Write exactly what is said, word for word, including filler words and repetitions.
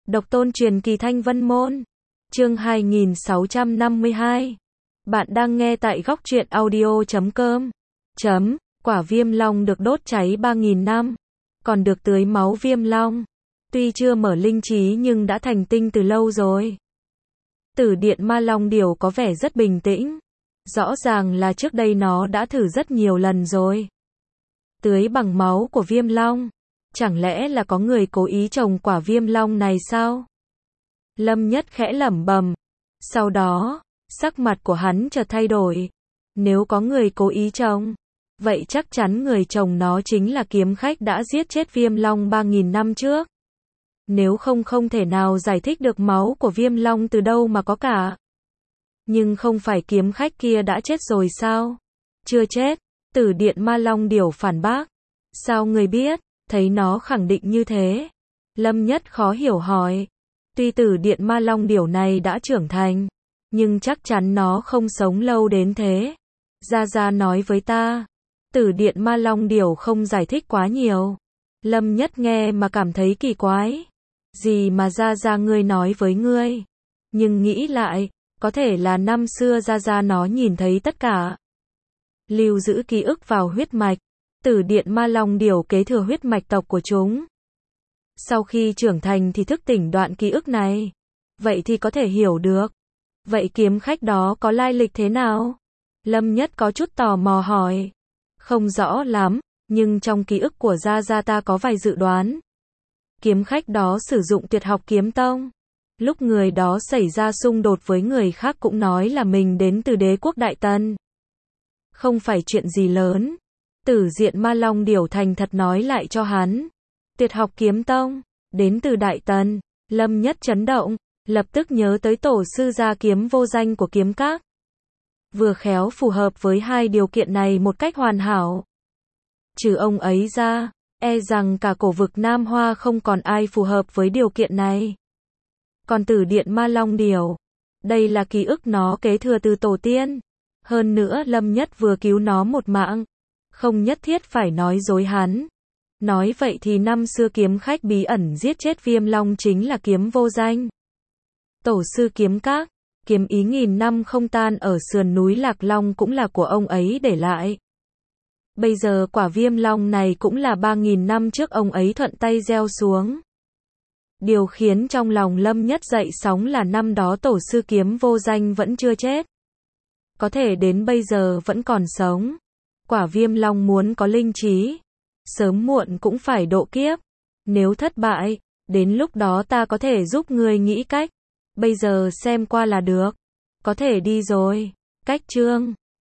Độc tôn truyền kỳ Thanh Vân Môn. Chương hai nghìn sáu trăm năm mươi hai. Bạn đang nghe tại góc truyện audio chấm com. Chấm, quả viêm long được đốt cháy ba nghìn năm, còn được tưới máu viêm long. Tuy chưa mở linh trí nhưng đã thành tinh từ lâu rồi. Tử điện ma long điểu có vẻ rất bình tĩnh. Rõ ràng là trước đây nó đã thử rất nhiều lần rồi. Tưới bằng máu của viêm long. Chẳng lẽ là có người cố ý trồng quả viêm long này sao? Lâm Nhất khẽ lẩm bẩm. Sau đó, sắc mặt của hắn chợt thay đổi. Nếu có người cố ý trồng, vậy chắc chắn người trồng nó chính là kiếm khách đã giết chết viêm long ba nghìn năm trước. Nếu không không thể nào giải thích được máu của viêm long từ đâu mà có cả. Nhưng không phải kiếm khách kia đã chết rồi sao? Chưa chết, Tử điện ma long điểu phản bác. Sao người biết? Thấy nó khẳng định như thế. Lâm Nhất khó hiểu hỏi. Tuy tử điện ma long điểu này đã trưởng thành, nhưng chắc chắn nó không sống lâu đến thế. Gia Gia nói với ta. Tử điện ma long điểu không giải thích quá nhiều. Lâm Nhất nghe mà cảm thấy kỳ quái. Gì mà Gia Gia ngươi nói với ngươi? Nhưng nghĩ lại, có thể là năm xưa Gia Gia nó nhìn thấy tất cả. Lưu giữ ký ức vào huyết mạch. Tử điện ma long điểu kế thừa huyết mạch tộc của chúng. Sau khi trưởng thành thì thức tỉnh đoạn ký ức này. Vậy thì có thể hiểu được. Vậy kiếm khách đó có lai lịch thế nào? Lâm Nhất có chút tò mò hỏi. Không rõ lắm, nhưng trong ký ức của Gia Gia ta có vài dự đoán. Kiếm khách đó sử dụng tuyệt học kiếm tông. Lúc người đó xảy ra xung đột với người khác cũng nói là mình đến từ đế quốc Đại Tần. Không phải chuyện gì lớn. Tử diện ma long điểu thành thật nói lại cho hắn. Tuyệt học kiếm tông, đến từ Đại Tần. Lâm Nhất chấn động, lập tức nhớ tới tổ sư gia kiếm vô danh của kiếm các. Vừa khéo phù hợp với hai điều kiện này một cách hoàn hảo. Trừ ông ấy ra, e rằng cả cổ vực Nam Hoa không còn ai phù hợp với điều kiện này. Còn tử điện ma long điểu, đây là ký ức nó kế thừa từ tổ tiên. Hơn nữa Lâm Nhất vừa cứu nó một mạng. Không nhất thiết phải nói dối hắn. Nói vậy thì năm xưa kiếm khách bí ẩn giết chết viêm long chính là kiếm vô danh. Tổ sư kiếm các, kiếm ý nghìn năm không tan ở sườn núi Lạc Long cũng là của ông ấy để lại. Bây giờ quả viêm long này cũng là ba nghìn năm trước ông ấy thuận tay gieo xuống. Điều khiến trong lòng Lâm Nhất dậy sóng là năm đó tổ sư kiếm vô danh vẫn chưa chết. Có thể đến bây giờ vẫn còn sống. Quả viêm long muốn có linh trí, sớm muộn cũng phải độ kiếp. Nếu thất bại, đến lúc đó ta có thể giúp ngươi nghĩ cách. Bây giờ xem qua là được. Có thể đi rồi. Cách chương